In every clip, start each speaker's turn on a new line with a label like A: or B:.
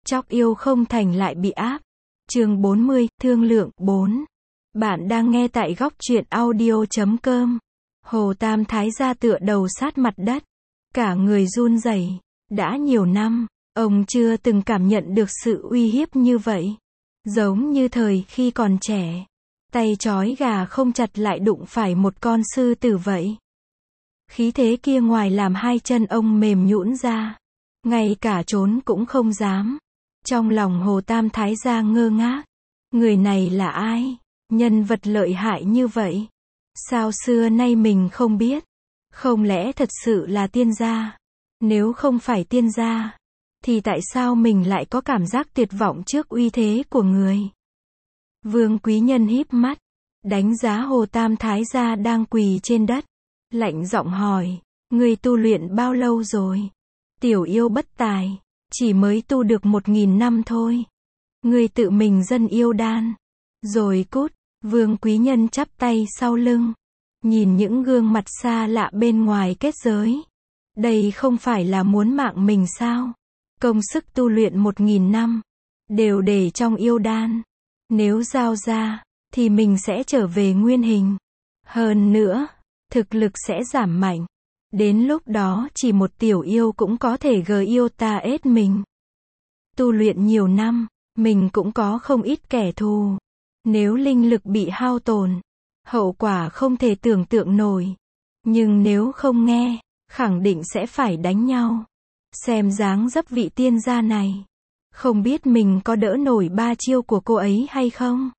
A: Chóc yêu không thành lại bị áp. Chương 40, thương lượng 4. Bạn đang nghe tại góc truyện audio.com. Hồ Tam Thái gia tựa đầu sát mặt đất, cả người run rẩy. Đã nhiều năm, ông chưa từng cảm nhận được sự uy hiếp như vậy. Giống như thời khi còn trẻ, tay trói gà không chặt lại đụng phải một con sư tử vậy. Khí thế kia ngoài làm hai chân ông mềm nhũn ra, ngay cả trốn cũng không dám. Trong lòng Hồ Tam Thái gia ngơ ngác, người này là ai? Nhân vật lợi hại như vậy, sao xưa nay mình không biết? Không lẽ thật sự là tiên gia? Nếu không phải tiên gia, thì tại sao mình lại có cảm giác tuyệt vọng trước uy thế của người? Vương Quý Nhân híp mắt, đánh giá Hồ Tam Thái gia đang quỳ trên đất, lạnh giọng hỏi, người tu luyện bao lâu rồi? Tiểu yêu bất tài, chỉ mới tu được 1000 năm thôi. Người tự mình dân yêu đan, rồi cút. Vương Quý Nhân chắp tay sau lưng, nhìn những gương mặt xa lạ bên ngoài kết giới. Đây không phải là muốn mạng mình sao? Công sức tu luyện 1000 năm, đều để trong yêu đan. Nếu giao ra, thì mình sẽ trở về nguyên hình. Hơn nữa, thực lực sẽ giảm mạnh. Đến lúc đó chỉ một tiểu yêu cũng có thể gờ yêu ta ết mình. Tu luyện nhiều năm, mình cũng có không ít kẻ thù. Nếu linh lực bị hao tổn, hậu quả không thể tưởng tượng nổi. Nhưng nếu không nghe, khẳng định sẽ phải đánh nhau. Xem dáng dấp vị tiên gia này, không biết mình có đỡ nổi 3 chiêu của cô ấy hay không?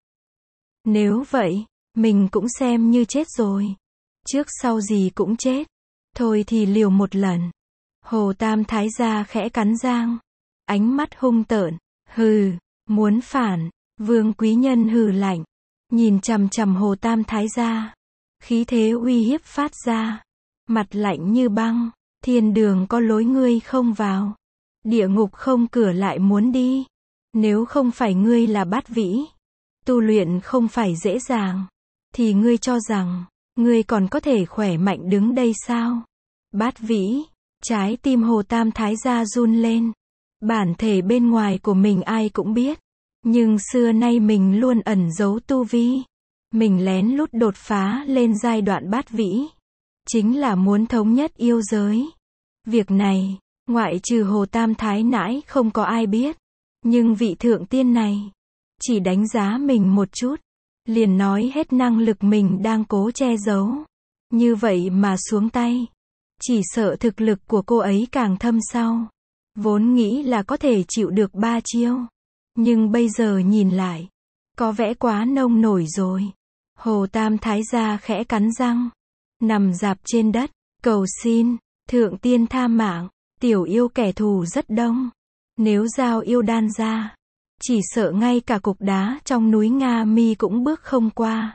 A: Nếu vậy, mình cũng xem như chết rồi. Trước sau gì cũng chết. Thôi thì liều một lần. Hồ Tam Thái gia khẽ cắn răng, ánh mắt hung tợn. Hừ, muốn phản? Vương Quý Nhân hừ lạnh, nhìn chằm chằm Hồ Tam Thái gia, khí thế uy hiếp phát ra, mặt lạnh như băng. Thiên đường có lối ngươi không vào, địa ngục không cửa lại muốn đi. Nếu không phải ngươi là Bát Vĩ, tu luyện không phải dễ dàng, thì ngươi cho rằng ngươi còn có thể khỏe mạnh đứng đây sao? Bát Vĩ, trái tim Hồ Tam Thái gia run lên. Bản thể bên ngoài của mình ai cũng biết, nhưng xưa nay mình luôn ẩn giấu tu vi. Mình lén lút đột phá lên giai đoạn Bát Vĩ, chính là muốn thống nhất yêu giới. Việc này, ngoại trừ Hồ Tam Thái nãi không có ai biết. Nhưng vị thượng tiên này, chỉ đánh giá mình một chút, liền nói hết năng lực mình đang cố che giấu. Như vậy mà xuống tay, chỉ sợ thực lực của cô ấy càng thâm sâu. Vốn nghĩ là có thể chịu được 3 chiêu, nhưng bây giờ nhìn lại, có vẻ quá nông nổi rồi. Hồ Tam Thái gia khẽ cắn răng, nằm rạp trên đất, cầu xin, thượng tiên tha mạng, tiểu yêu kẻ thù rất đông. Nếu giao yêu đan ra, chỉ sợ ngay cả cục đá trong núi Nga Mi cũng bước không qua.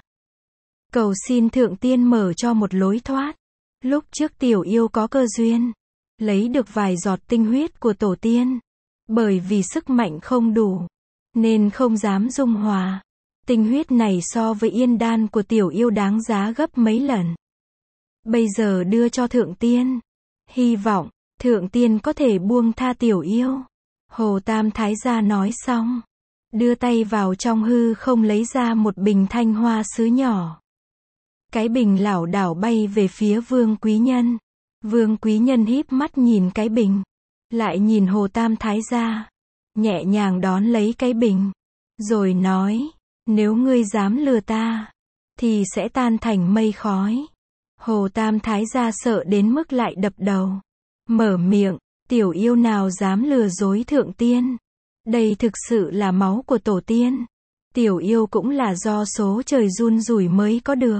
A: Cầu xin thượng tiên mở cho một lối thoát. Lúc trước tiểu yêu có cơ duyên, lấy được vài giọt tinh huyết của tổ tiên. Bởi vì sức mạnh không đủ, nên không dám dung hòa. Tinh huyết này so với yên đan của tiểu yêu đáng giá gấp mấy lần. Bây giờ đưa cho thượng tiên, hy vọng thượng tiên có thể buông tha tiểu yêu. Hồ Tam Thái gia nói xong, đưa tay vào trong hư không lấy ra một bình thanh hoa sứ nhỏ. Cái bình lảo đảo bay về phía Vương Quý Nhân. Vương Quý Nhân híp mắt nhìn cái bình, lại nhìn Hồ Tam Thái gia, nhẹ nhàng đón lấy cái bình, rồi nói, nếu ngươi dám lừa ta, thì sẽ tan thành mây khói. Hồ Tam Thái gia sợ đến mức lại đập đầu, mở miệng, tiểu yêu nào dám lừa dối thượng tiên? Đây thực sự là máu của tổ tiên. Tiểu yêu cũng là do số trời run rủi mới có được.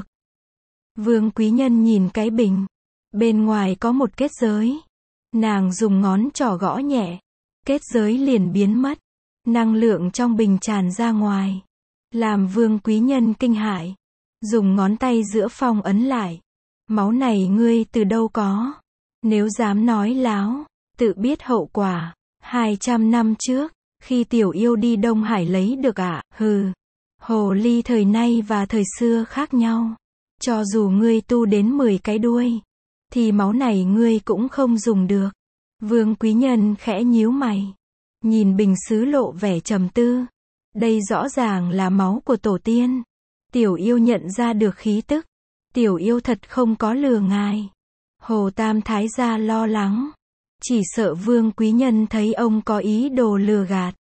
A: Vương Quý Nhân nhìn cái bình, bên ngoài có một kết giới. Nàng dùng ngón trỏ gõ nhẹ, kết giới liền biến mất. Năng lượng trong bình tràn ra ngoài, làm Vương Quý Nhân kinh hãi, dùng ngón tay giữa phong ấn lại. Máu này ngươi từ đâu có? Nếu dám nói láo, tự biết hậu quả. 200 năm trước, khi tiểu yêu đi Đông Hải lấy được ạ. Hừ, hồ ly thời nay và thời xưa khác nhau. Cho dù ngươi tu đến 10 cái đuôi, thì máu này ngươi cũng không dùng được. Vương Quý Nhân khẽ nhíu mày, nhìn bình sứ lộ vẻ trầm tư. Đây rõ ràng là máu của tổ tiên. Tiểu yêu nhận ra được khí tức. Tiểu yêu thật không có lừa ngài. Hồ Tam Thái gia lo lắng. Chỉ sợ Vương Quý Nhân thấy ông có ý đồ lừa gạt.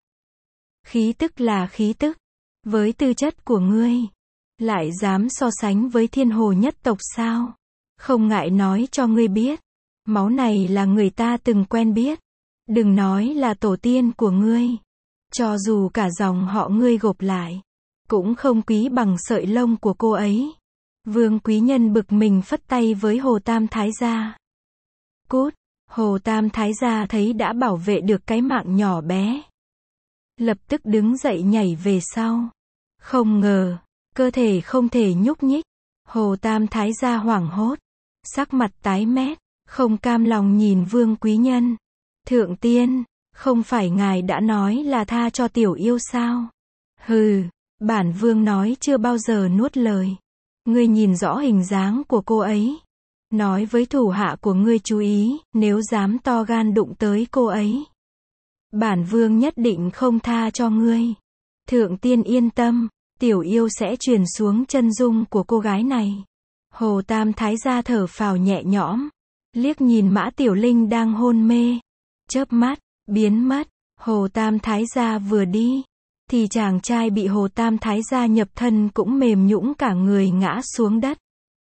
A: Khí tức là khí tức. Với tư chất của ngươi, lại dám so sánh với Thiên Hồ nhất tộc sao? Không ngại nói cho ngươi biết. Máu này là người ta từng quen biết. Đừng nói là tổ tiên của ngươi. Cho dù cả dòng họ ngươi gộp lại, cũng không quý bằng sợi lông của cô ấy. Vương Quý Nhân bực mình phất tay với Hồ Tam Thái gia. Cút! Hồ Tam Thái gia thấy đã bảo vệ được cái mạng nhỏ bé. Lập tức đứng dậy nhảy về sau. Không ngờ, cơ thể không thể nhúc nhích. Hồ Tam Thái gia hoảng hốt. Sắc mặt tái mét, không cam lòng nhìn Vương Quý Nhân. Thượng tiên, không phải ngài đã nói là tha cho tiểu yêu sao? Hừ, bản vương nói chưa bao giờ nuốt lời. Ngươi nhìn rõ hình dáng của cô ấy. Nói với thủ hạ của ngươi chú ý, nếu dám to gan đụng tới cô ấy. Bản vương nhất định không tha cho ngươi. Thượng tiên yên tâm, tiểu yêu sẽ truyền xuống chân dung của cô gái này. Hồ Tam Thái gia thở phào nhẹ nhõm. Liếc nhìn Mã Tiểu Linh đang hôn mê. Chớp mắt, biến mất. Hồ Tam Thái gia vừa đi, thì chàng trai bị Hồ Tam Thái gia nhập thân cũng mềm nhũn cả người ngã xuống đất.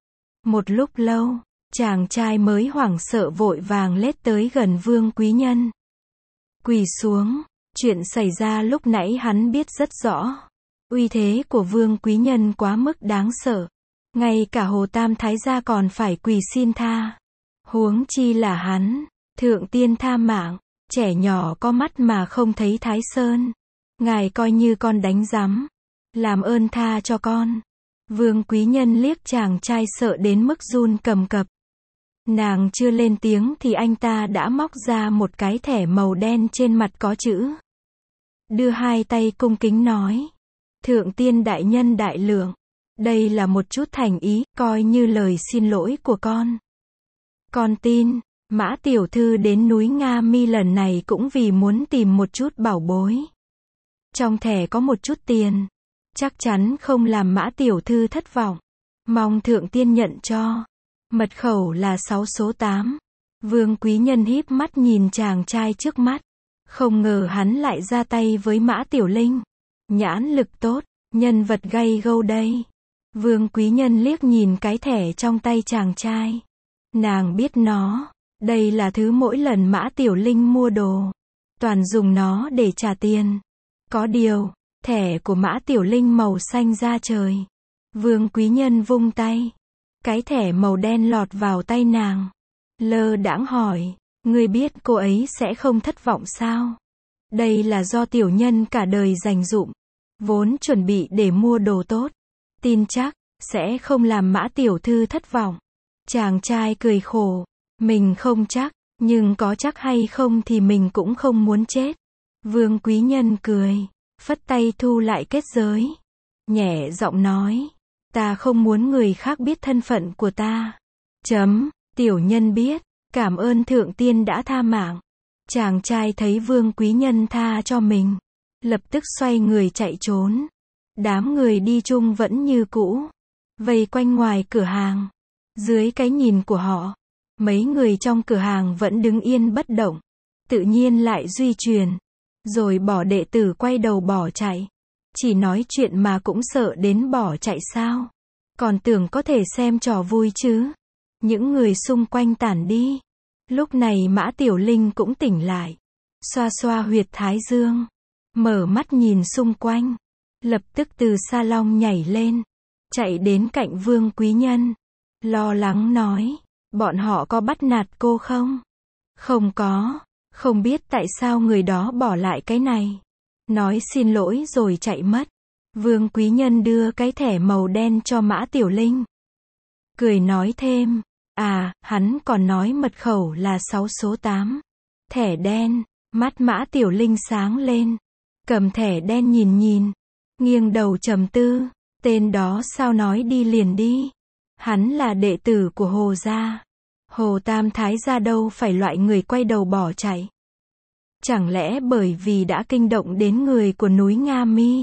A: Một lúc lâu, chàng trai mới hoảng sợ vội vàng lết tới gần Vương Quý Nhân. Quỳ xuống, chuyện xảy ra lúc nãy hắn biết rất rõ. Uy thế của Vương Quý Nhân quá mức đáng sợ. Ngay cả Hồ Tam Thái gia còn phải quỳ xin tha. Huống chi là hắn. Thượng tiên tha mạng. Trẻ nhỏ có mắt mà không thấy Thái Sơn. Ngài coi như con đánh rắm. Làm ơn tha cho con. Vương Quý Nhân liếc chàng trai sợ đến mức run cầm cập. Nàng chưa lên tiếng thì anh ta đã móc ra một cái thẻ màu đen trên mặt có chữ. Đưa hai tay cung kính nói. Thượng tiên đại nhân đại lượng. Đây là một chút thành ý, coi như lời xin lỗi của con. Con tin, Mã tiểu thư đến núi Nga Mi lần này cũng vì muốn tìm một chút bảo bối. Trong thẻ có một chút tiền. Chắc chắn không làm Mã tiểu thư thất vọng. Mong thượng tiên nhận cho. Mật khẩu là 6 số 8. Vương Quý Nhân híp mắt nhìn chàng trai trước mắt. Không ngờ hắn lại ra tay với Mã Tiểu Linh. Nhãn lực tốt, nhân vật gay gâu đây. Vương Quý Nhân liếc nhìn cái thẻ trong tay chàng trai. Nàng biết nó. Đây là thứ mỗi lần Mã Tiểu Linh mua đồ, toàn dùng nó để trả tiền. Có điều, thẻ của Mã Tiểu Linh màu xanh da trời. Vương Quý Nhân vung tay. Cái thẻ màu đen lọt vào tay nàng. Lơ đãng hỏi, ngươi biết cô ấy sẽ không thất vọng sao? Đây là do tiểu nhân cả đời dành dụm, vốn chuẩn bị để mua đồ tốt. Tin chắc, sẽ không làm Mã tiểu thư thất vọng. Chàng trai cười khổ, mình không chắc, nhưng có chắc hay không thì mình cũng không muốn chết. Vương Quý Nhân cười, phất tay thu lại kết giới. Nhẹ giọng nói, ta không muốn người khác biết thân phận của ta. Tiểu nhân biết, cảm ơn thượng tiên đã tha mạng. Chàng trai thấy Vương Quý Nhân tha cho mình, lập tức xoay người chạy trốn. Đám người đi chung vẫn như cũ, vây quanh ngoài cửa hàng. Dưới cái nhìn của họ, mấy người trong cửa hàng vẫn đứng yên bất động. Tự nhiên lại duy truyền, rồi bỏ đệ tử quay đầu bỏ chạy. Chỉ nói chuyện mà cũng sợ đến bỏ chạy sao? Còn tưởng có thể xem trò vui chứ. Những người xung quanh tản đi. Lúc này Mã Tiểu Linh cũng tỉnh lại. Xoa xoa huyệt thái dương. Mở mắt nhìn xung quanh. Lập tức từ salon nhảy lên. Chạy đến cạnh Vương Quý Nhân. Lo lắng nói. Bọn họ có bắt nạt cô không? Không có. Không biết tại sao người đó bỏ lại cái này. Nói xin lỗi rồi chạy mất. Vương Quý Nhân đưa cái thẻ màu đen cho Mã Tiểu Linh. Cười nói thêm. À, hắn còn nói mật khẩu là 6 số 8. Thẻ đen. Mắt Mã Tiểu Linh sáng lên. Cầm thẻ đen nhìn. Nghiêng đầu trầm tư. Tên đó sao nói đi liền đi. Hắn là đệ tử của Hồ gia. Hồ Tam Thái gia đâu phải loại người quay đầu bỏ chạy. Chẳng lẽ bởi vì đã kinh động đến người của núi Nga Mi?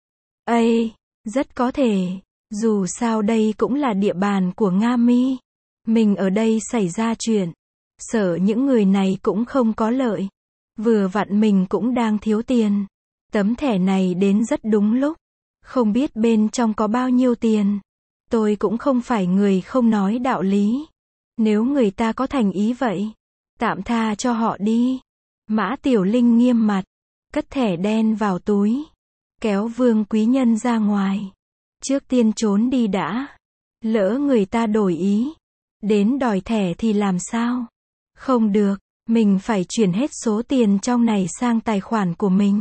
A: Ây, rất có thể. Dù sao đây cũng là địa bàn của Nga Mi. Mình ở đây xảy ra chuyện. Sợ những người này cũng không có lợi. Vừa vặn mình cũng đang thiếu tiền. Tấm thẻ này đến rất đúng lúc. Không biết bên trong có bao nhiêu tiền. Tôi cũng không phải người không nói đạo lý. Nếu người ta có thành ý vậy, tạm tha cho họ đi. Mã Tiểu Linh nghiêm mặt, cất thẻ đen vào túi, kéo Vương Quý Nhân ra ngoài. Trước tiên trốn đi đã. Lỡ người ta đổi ý, đến đòi thẻ thì làm sao? Không được, mình phải chuyển hết số tiền trong này sang tài khoản của mình.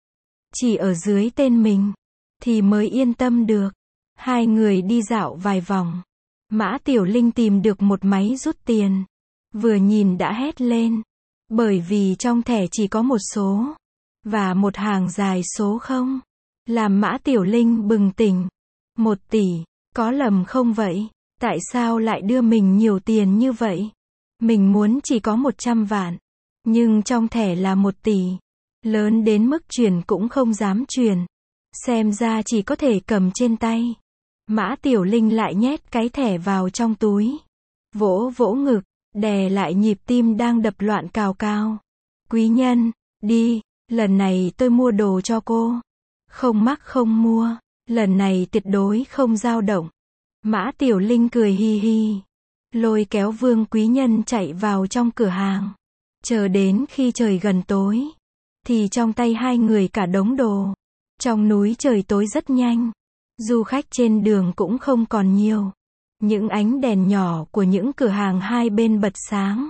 A: Chỉ ở dưới tên mình, thì mới yên tâm được. Hai người đi dạo vài vòng. Mã Tiểu Linh tìm được một máy rút tiền. Vừa nhìn đã hét lên. Bởi vì trong thẻ chỉ có một số. Và một hàng dài số không. Làm Mã Tiểu Linh bừng tỉnh. 1 tỷ. Có lầm không vậy? Tại sao lại đưa mình nhiều tiền như vậy? Mình muốn chỉ có 100 vạn. Nhưng trong thẻ là 1 tỷ. Lớn đến mức chuyển cũng không dám chuyển. Xem ra chỉ có thể cầm trên tay. Mã Tiểu Linh lại nhét cái thẻ vào trong túi. Vỗ vỗ ngực, đè lại nhịp tim đang đập loạn cào cào. Quý nhân, đi, lần này tôi mua đồ cho cô. Không mắc không mua, lần này tuyệt đối không dao động. Mã Tiểu Linh cười hi hi. Lôi kéo Vương Quý Nhân chạy vào trong cửa hàng. Chờ đến khi trời gần tối. Thì trong tay hai người cả đống đồ. Trong núi trời tối rất nhanh. Du khách trên đường cũng không còn nhiều. Những ánh đèn nhỏ của những cửa hàng hai bên bật sáng.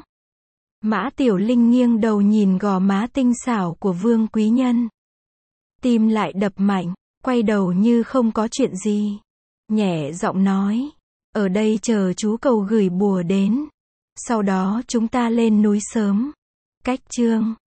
A: Mã Tiểu Linh nghiêng đầu nhìn gò má tinh xảo của Vương Quý Nhân. Tim lại đập mạnh, quay đầu như không có chuyện gì. Nhẹ giọng nói, ở đây chờ chú cầu gửi bùa đến. Sau đó chúng ta lên núi sớm. Cách chương